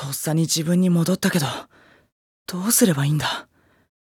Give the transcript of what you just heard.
とっさに自分に戻ったけど、どうすればいいんだ。